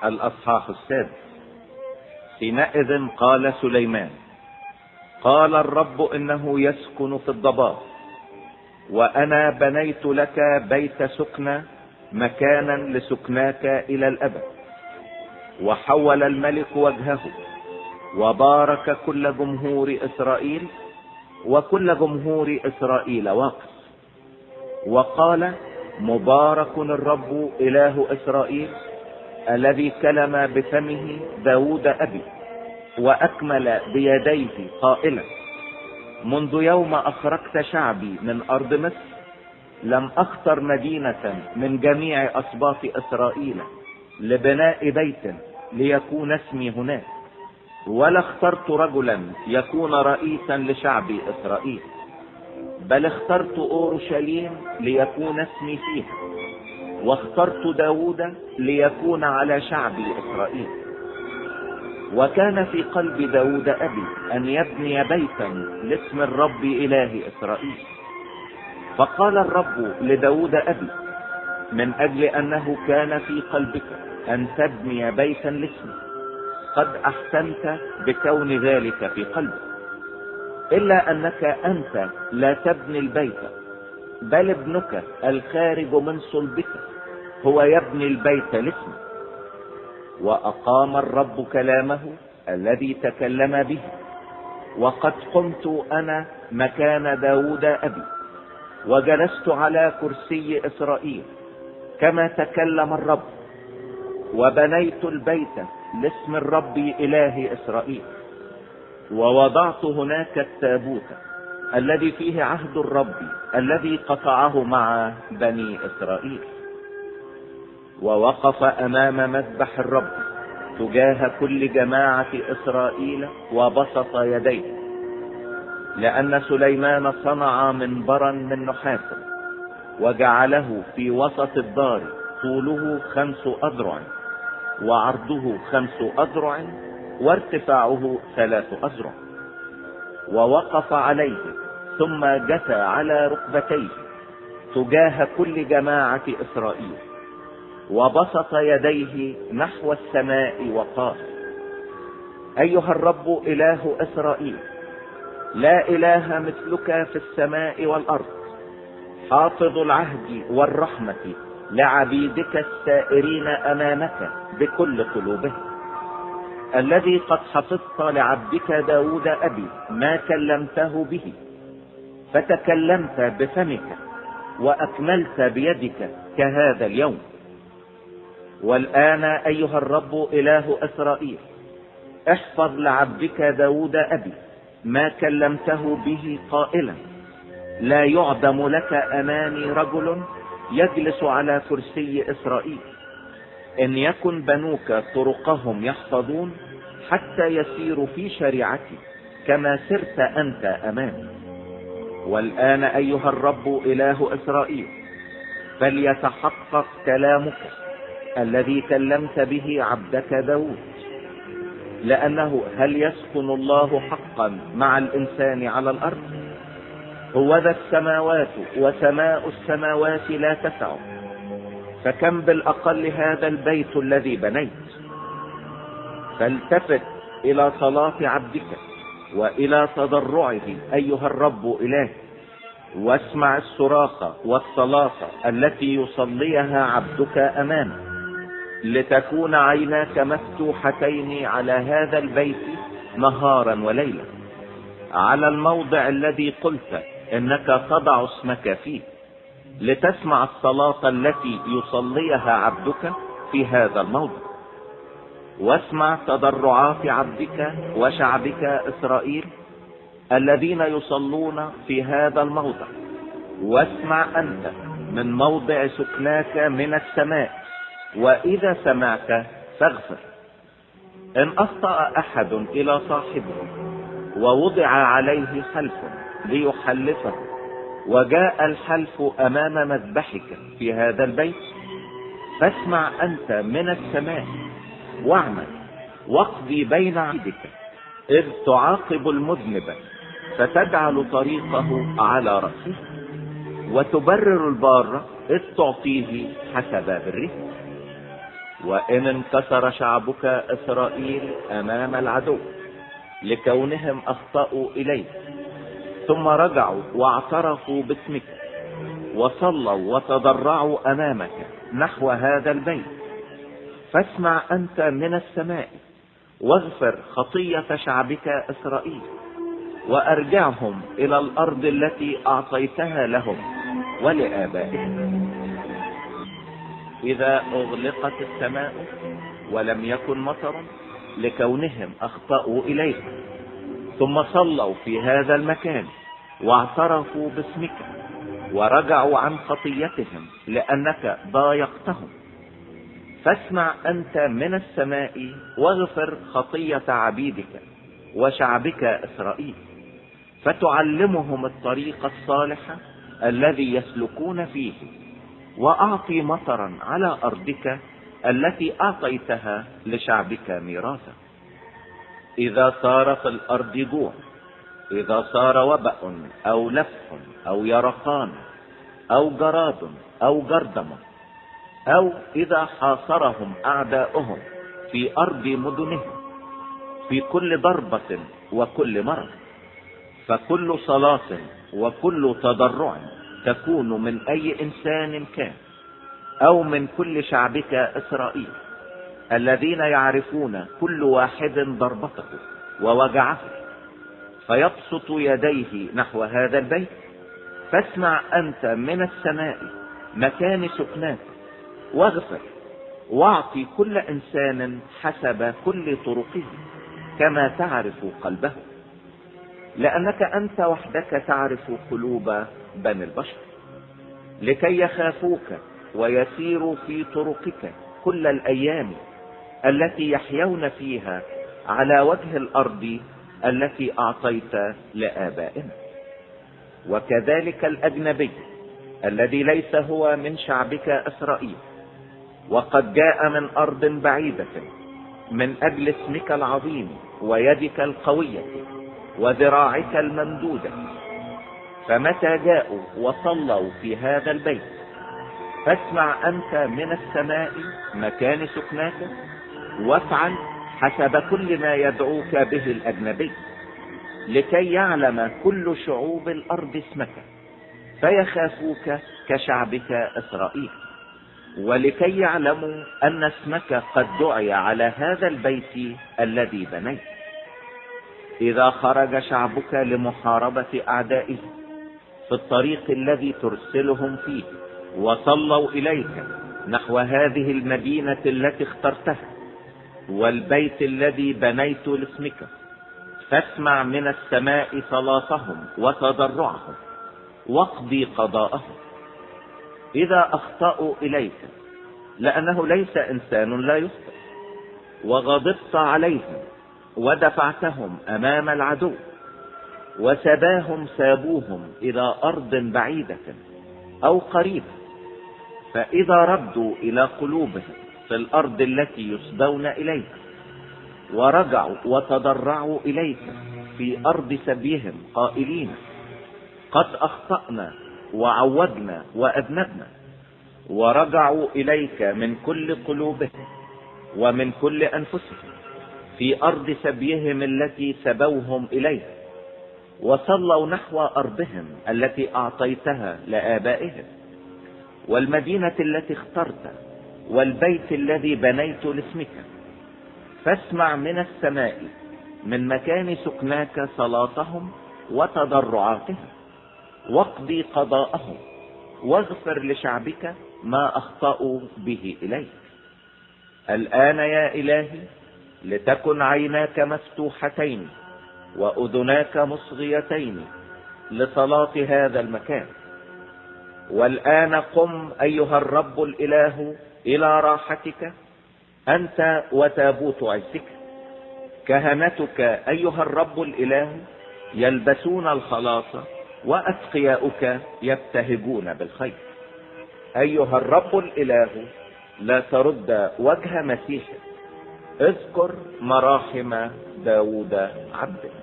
الأصحاح 6. حينئذ قال سليمان: قال الرب إنه يسكن في الضباب، وأنا بنيت لك بيت سكنى مكانا لسكناك إلى الأبد. وحول الملك وجهه وبارك كل جمهور إسرائيل، وكل جمهور إسرائيل واقف، وقال: مبارك الرب إله إسرائيل الذي كلم بفمه داود أبي، وأكمل بيديه قائلا: منذ يوم أخرجت شعبي من أرض مصر لم أختر مدينة من جميع أسباط إسرائيل لبناء بيت ليكون اسمي هناك، ولا اخترت رجلا يكون رئيسا لشعب إسرائيل، بل اخترت أورشليم ليكون اسمي فيها، واخترت داود ليكون على شعب إسرائيل. وكان في قلب داود أبي أن يبني بيتا لاسم الرب إله إسرائيل. فقال الرب لداود أبي: من أجل أنه كان في قلبك أن تبني بيتا لاسمي، قد أحسنت بكون ذلك في قلبك، إلا أنك أنت لا تبني البيت، بل ابنك الخارج من صلبك هو يبني البيت لاسمي. وأقام الرب كلامه الذي تكلم به، وقد قمت أنا مكان داود أبي، وجلست على كرسي إسرائيل كما تكلم الرب، وبنيت البيت لاسم الرب إله إسرائيل، ووضعت هناك التابوت الذي فيه عهد الرب الذي قطعه مع بني إسرائيل. ووقف أمام مذبح الرب تجاه كل جماعة إسرائيل وبسط يديه، لأن سليمان صنع منبرا من نحاس وجعله في وسط الدار، طوله 5 أذرع وعرضه 5 أذرع وارتفاعه 3 أذرع. ووقف عليه ثم جثى على ركبتيه تجاه كل جماعة إسرائيل، وبسط يديه نحو السماء وقال: أيها الرب إله إسرائيل، لا إله مثلك في السماء والأرض، حافظ العهد والرحمة لعبيدك السائرين أمامك بكل قلوبهم، الذي قد حفظت لعبدك داود أبي ما كلمته به، فتكلمت بفمك وأكملت بيدك كهذا اليوم. والآن أيها الرب إله إسرائيل، احفظ لعبدك داود أبي ما كلمته به قائلا: لا يعدم لك أمامي رجل يجلس على كرسي إسرائيل، إن يكن بنوك طرقهم يحفظون حتى يسيروا في شريعتي كما سرت أنت أمامي. والآن أيها الرب إله إسرائيل، فليتحقق كلامك الذي كلمت به عبدك داود، لأنه هل يسكن الله حقا مع الإنسان على الأرض؟ هو ذا السماوات وسماء السماوات لا تسع، فكم بالأقل هذا البيت الذي بنيت. فالتفت إلى صلاة عبدك وإلى تضرعه أيها الرب إله، واسمع الصراخ والصلاة التي يصليها عبدك أمامك، لتكون عيناك مفتوحتين على هذا البيت نهارا وليلا، على الموضع الذي قلت إنك تضع اسمك فيه، لتسمع الصلاة التي يصليها عبدك في هذا الموضع. واسمع تضرعات عبدك وشعبك إسرائيل الذين يصلون في هذا الموضع، واسمع أنت من موضع سكناك من السماء، وإذا سمعت فاغفر. إن أخطأ أحد إلى صاحبه ووضع عليه حلف ليحلفه، وجاء الحلف أمام مذبحك في هذا البيت، فاسمع أنت من السماء واعمل واقضي بين عبيدك، إذ تعاقب المذنب فتجعل طريقه على رأسه، وتبرر البار إذ تعطيه حسب بره. وإن انكسر شعبك إسرائيل أمام العدو لكونهم أخطأوا إليك، ثم رجعوا واعترفوا باسمك وصلوا وتضرعوا أمامك نحو هذا البيت، فاسمع أنت من السماء واغفر خطية شعبك إسرائيل، وأرجعهم إلى الأرض التي أعطيتها لهم ولآبائهم. إذا أغلقت السماء ولم يكن مطر لكونهم أخطأوا إليك، ثم صلوا في هذا المكان واعترفوا باسمك ورجعوا عن خطيتهم لأنك ضايقتهم، فاسمع أنت من السماء واغفر خطية عبيدك وشعبك إسرائيل، فتعلمهم الطريق الصالح الذي يسلكون فيه، وأعطي مطرا على أرضك التي أعطيتها لشعبك ميراثا. إذا صار في الأرض جوع، إذا صار وبأ أو لفح أو يرقان أو جراد أو جردمة، أو إذا حاصرهم أعداؤهم في أرض مدنهم في كل ضربة وكل مرض، فكل صلاة وكل تضرع تكون من أي إنسان كان أو من كل شعبك إسرائيل الذين يعرفون كل واحد ضربته ووجعه، فيبسط يديه نحو هذا البيت، فاسمع أنت من السماء مكان سكناك واغفر، واعطي كل إنسان حسب كل طرقه كما تعرف قلبه، لأنك أنت وحدك تعرف قلوب بني البشر، لكي يخافوك ويسيروا في طرقك كل الأيام التي يحيون فيها على وجه الأرض التي أعطيت لآبائنا. وكذلك الأجنبي الذي ليس هو من شعبك إسرائيل وقد جاء من أرض بعيدة من أجل اسمك العظيم ويدك القوية وذراعك الممدودة، فمتى جاءوا وصلوا في هذا البيت، فاسمع أنت من السماء مكان سكناك وافعل حسب كل ما يدعوك به الأجنبي، لكي يعلم كل شعوب الأرض اسمك فيخافوك كشعبك إسرائيل، ولكي يعلموا أن اسمك قد دعي على هذا البيت الذي بنيت. إذا خرج شعبك لمحاربة أعدائه في الطريق الذي ترسلهم فيه وصلوا إليك نحو هذه المدينة التي اخترتها والبيت الذي بنيت لاسمك، فاسمع من السماء صلاتهم وتضرعهم واقضي قضاءهم. إذا أخطأوا إليك، لأنه ليس إنسان لا يخطئ، وغضبت عليهم ودفعتهم أمام العدو وسباهم سابوهم إلى أرض بعيدة أو قريبة، فإذا ردوا إلى قلوبهم في الأرض التي يسبون إليها ورجعوا وتضرعوا إليك في أرض سبيهم قائلين قد أخطأنا وعوجنا وأذنبنا، ورجعوا إليك من كل قلوبهم ومن كل أنفسهم في أرض سبيهم التي سبوهم إليها، وصلوا نحو أرضهم التي أعطيتها لآبائهم والمدينة التي اخترت والبيت الذي بنيت لاسمك، فاسمع من السماء من مكان سكناك صلاتهم وتضرعاتهم واقضي قضاءهم، واغفر لشعبك ما أخطأوا به إليك. الآن يا إلهي لتكن عيناك مفتوحتين وأذناك مصغيتين لصلاة هذا المكان. والآن قم أيها الرب الإله إلى راحتك أنت وتابوت عزك. كهنتك أيها الرب الإله يلبسون الخلاص وأتقياؤك يبتهجون بالخير. أيها الرب الإله لا ترد وجه مسيحك، اذكر مراحم داود عبدك.